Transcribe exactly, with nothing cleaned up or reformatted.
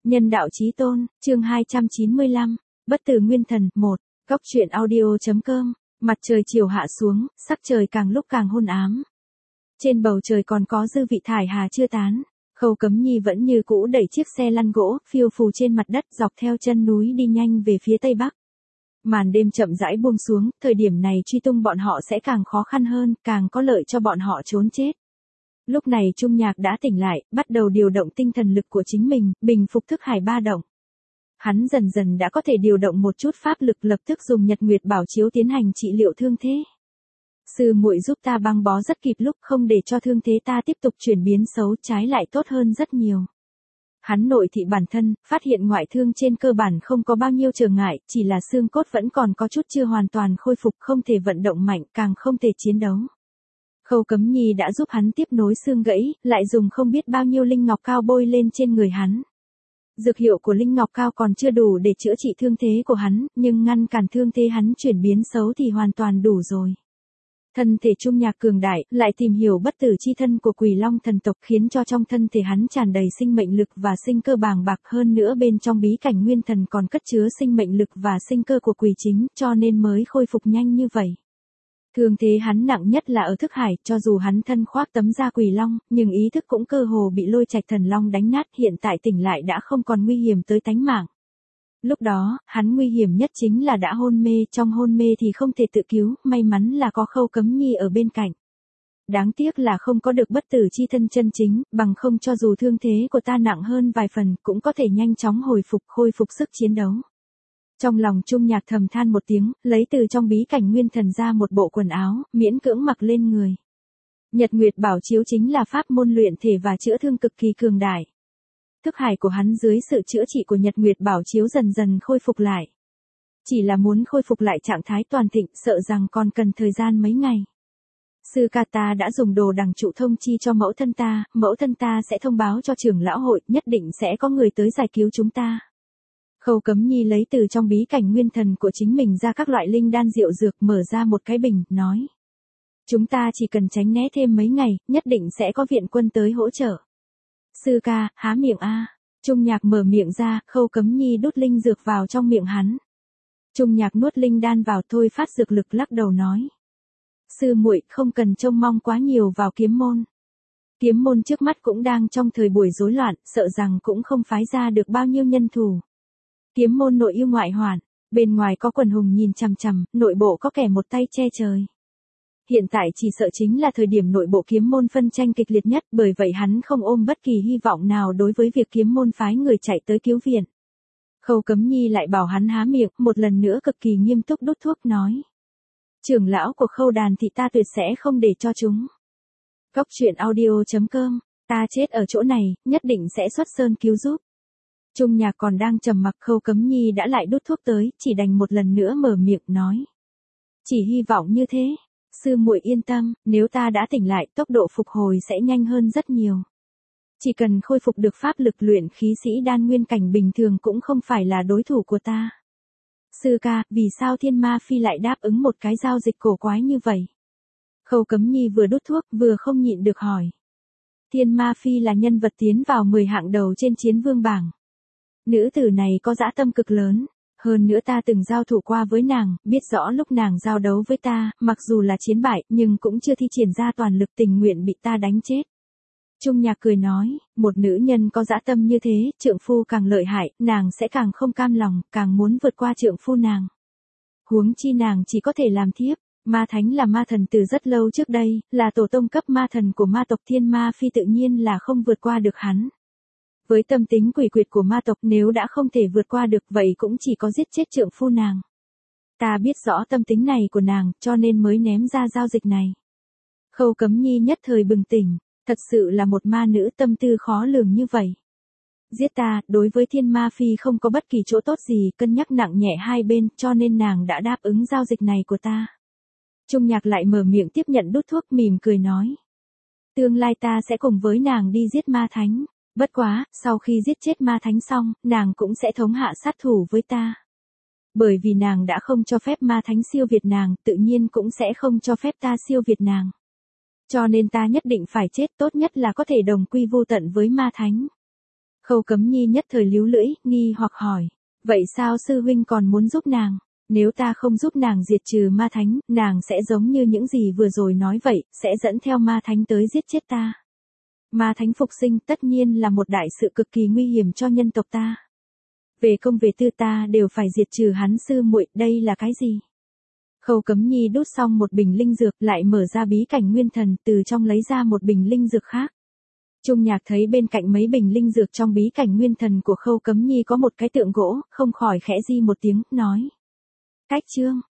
Nhân đạo chí tôn, chương hai trăm chín mươi lăm, Bất tử nguyên thần, một, Góc truyện audio.com, mặt trời chiều hạ xuống, sắc trời càng lúc càng hôn ám. Trên bầu trời còn có dư vị thải hà chưa tán, Khâu Cấm Nhi vẫn như cũ đẩy chiếc xe lăn gỗ, phiêu phù trên mặt đất dọc theo chân núi đi nhanh về phía tây bắc. Màn đêm chậm rãi buông xuống, thời điểm này truy tung bọn họ sẽ càng khó khăn hơn, càng có lợi cho bọn họ trốn chết. Lúc này Trung Nhạc đã tỉnh lại, bắt đầu điều động tinh thần lực của chính mình, bình phục thức hải ba động. Hắn dần dần đã có thể điều động một chút pháp lực, lập tức dùng Nhật Nguyệt Bảo Chiếu tiến hành trị liệu thương thế. Sư muội giúp ta băng bó rất kịp lúc, không để cho thương thế ta tiếp tục chuyển biến xấu, trái lại tốt hơn rất nhiều. Hắn nội thị bản thân, phát hiện ngoại thương trên cơ bản không có bao nhiêu trở ngại, chỉ là xương cốt vẫn còn có chút chưa hoàn toàn khôi phục, không thể vận động mạnh, càng không thể chiến đấu. Khâu Cấm Nhi đã giúp hắn tiếp nối xương gãy, lại dùng không biết bao nhiêu linh ngọc cao bôi lên trên người hắn. Dược hiệu của linh ngọc cao còn chưa đủ để chữa trị thương thế của hắn, nhưng ngăn cản thương thế hắn chuyển biến xấu thì hoàn toàn đủ rồi. Thân thể Trung Nhạc cường đại, lại tìm hiểu bất tử chi thân của Quỷ Long thần tộc, khiến cho trong thân thể hắn tràn đầy sinh mệnh lực và sinh cơ bàng bạc, hơn nữa bên trong bí cảnh nguyên thần còn cất chứa sinh mệnh lực và sinh cơ của Quỷ Chính, cho nên mới khôi phục nhanh như vậy. Thương thế hắn nặng nhất là ở thức hải, cho dù hắn thân khoác tấm da Quỷ Long, nhưng ý thức cũng cơ hồ bị Lôi Trạch Thần Long đánh nát, hiện tại tỉnh lại đã không còn nguy hiểm tới tánh mạng. Lúc đó, hắn nguy hiểm nhất chính là đã hôn mê, trong hôn mê thì không thể tự cứu, may mắn là có Khâu Cấm Nhi ở bên cạnh. Đáng tiếc là không có được bất tử chi thân chân chính, bằng không cho dù thương thế của ta nặng hơn vài phần, cũng có thể nhanh chóng hồi phục, khôi phục sức chiến đấu. Trong lòng Trung Nhạc thầm than một tiếng, lấy từ trong bí cảnh nguyên thần ra một bộ quần áo, miễn cưỡng mặc lên người. Nhật Nguyệt Bảo Chiếu chính là pháp môn luyện thể và chữa thương cực kỳ cường đại. Thức hải của hắn dưới sự chữa trị của Nhật Nguyệt Bảo Chiếu dần dần khôi phục lại. Chỉ là muốn khôi phục lại trạng thái toàn thịnh, sợ rằng còn cần thời gian mấy ngày. Sư ca ta đã dùng đồ đằng trụ thông chi cho mẫu thân ta, mẫu thân ta sẽ thông báo cho trưởng lão hội, nhất định sẽ có người tới giải cứu chúng ta. Khâu Cấm Nhi lấy từ trong bí cảnh nguyên thần của chính mình ra các loại linh đan diệu dược, mở ra một cái bình, nói. Chúng ta chỉ cần tránh né thêm mấy ngày, nhất định sẽ có viện quân tới hỗ trợ. Sư ca, há miệng a. Trung Nhạc mở miệng ra, Khâu Cấm Nhi đút linh dược vào trong miệng hắn. Trung Nhạc nuốt linh đan vào, thôi phát dược lực, lắc đầu nói. Sư muội không cần trông mong quá nhiều vào kiếm môn. Kiếm môn trước mắt cũng đang trong thời buổi rối loạn, sợ rằng cũng không phái ra được bao nhiêu nhân thủ. Kiếm môn nội yêu ngoại hoạn, bên ngoài có quần hùng nhìn chằm chằm, nội bộ có kẻ một tay che trời. Hiện tại chỉ sợ chính là thời điểm nội bộ kiếm môn phân tranh kịch liệt nhất, bởi vậy hắn không ôm bất kỳ hy vọng nào đối với việc kiếm môn phái người chạy tới cứu viện. Khâu Cấm Nhi lại bảo hắn há miệng, một lần nữa cực kỳ nghiêm túc đút thuốc nói. Trưởng lão của Khâu đàn thì ta tuyệt sẽ không để cho chúng. Góc truyện audio.com, ta chết ở chỗ này, nhất định sẽ xuất sơn cứu giúp. Trung Nhạc còn đang trầm mặc, Khâu Cấm Nhi đã lại đút thuốc tới, chỉ đành một lần nữa mở miệng nói. Chỉ hy vọng như thế. Sư muội yên tâm, nếu ta đã tỉnh lại, tốc độ phục hồi sẽ nhanh hơn rất nhiều. Chỉ cần khôi phục được pháp lực, luyện khí sĩ đan nguyên cảnh bình thường cũng không phải là đối thủ của ta. Sư ca, vì sao Thiên Ma Phi lại đáp ứng một cái giao dịch cổ quái như vậy? Khâu Cấm Nhi vừa đút thuốc, vừa không nhịn được hỏi. Thiên Ma Phi là nhân vật tiến vào mười hạng đầu trên chiến vương bảng. Nữ tử này có dã tâm cực lớn. Hơn nữa ta từng giao thủ qua với nàng, biết rõ lúc nàng giao đấu với ta, mặc dù là chiến bại, nhưng cũng chưa thi triển ra toàn lực, tình nguyện bị ta đánh chết. Trung Nhạc cười nói, một nữ nhân có dã tâm như thế, trượng phu càng lợi hại, nàng sẽ càng không cam lòng, càng muốn vượt qua trượng phu nàng. Huống chi nàng chỉ có thể làm thiếp. Ma Thánh là ma thần từ rất lâu trước đây, là tổ tông cấp ma thần của ma tộc Thiên Ma Phi, tự nhiên là không vượt qua được hắn. Với tâm tính quỷ quyệt của ma tộc, nếu đã không thể vượt qua được vậy cũng chỉ có giết chết trượng phu nàng. Ta biết rõ tâm tính này của nàng, cho nên mới ném ra giao dịch này. Khâu Cấm Nhi nhất thời bừng tỉnh, thật sự là một ma nữ tâm tư khó lường như vậy. Giết ta, đối với Thiên Ma Phi không có bất kỳ chỗ tốt gì, cân nhắc nặng nhẹ hai bên, cho nên nàng đã đáp ứng giao dịch này của ta. Trung Nhạc lại mở miệng tiếp nhận đút thuốc, mỉm cười nói. Tương lai ta sẽ cùng với nàng đi giết ma thánh. Bất quá, sau khi giết chết ma thánh xong, nàng cũng sẽ thống hạ sát thủ với ta. Bởi vì nàng đã không cho phép ma thánh siêu việt nàng, tự nhiên cũng sẽ không cho phép ta siêu việt nàng. Cho nên ta nhất định phải chết, tốt nhất là có thể đồng quy vô tận với ma thánh. Khâu Cấm Nhi nhất thời líu lưỡi, nghi hoặc hỏi. Vậy sao sư huynh còn muốn giúp nàng? Nếu ta không giúp nàng diệt trừ ma thánh, nàng sẽ giống như những gì vừa rồi nói vậy, sẽ dẫn theo ma thánh tới giết chết ta. Ma thánh phục sinh tất nhiên là một đại sự cực kỳ nguy hiểm cho nhân tộc ta. Về công về tư ta đều phải diệt trừ hắn sư muội, đây là cái gì? Khâu Cấm Nhi đút xong một bình linh dược, lại mở ra bí cảnh nguyên thần, từ trong lấy ra một bình linh dược khác. Trung Nhạc thấy bên cạnh mấy bình linh dược trong bí cảnh nguyên thần của Khâu Cấm Nhi có một cái tượng gỗ, không khỏi khẽ di một tiếng, nói. Cách chương,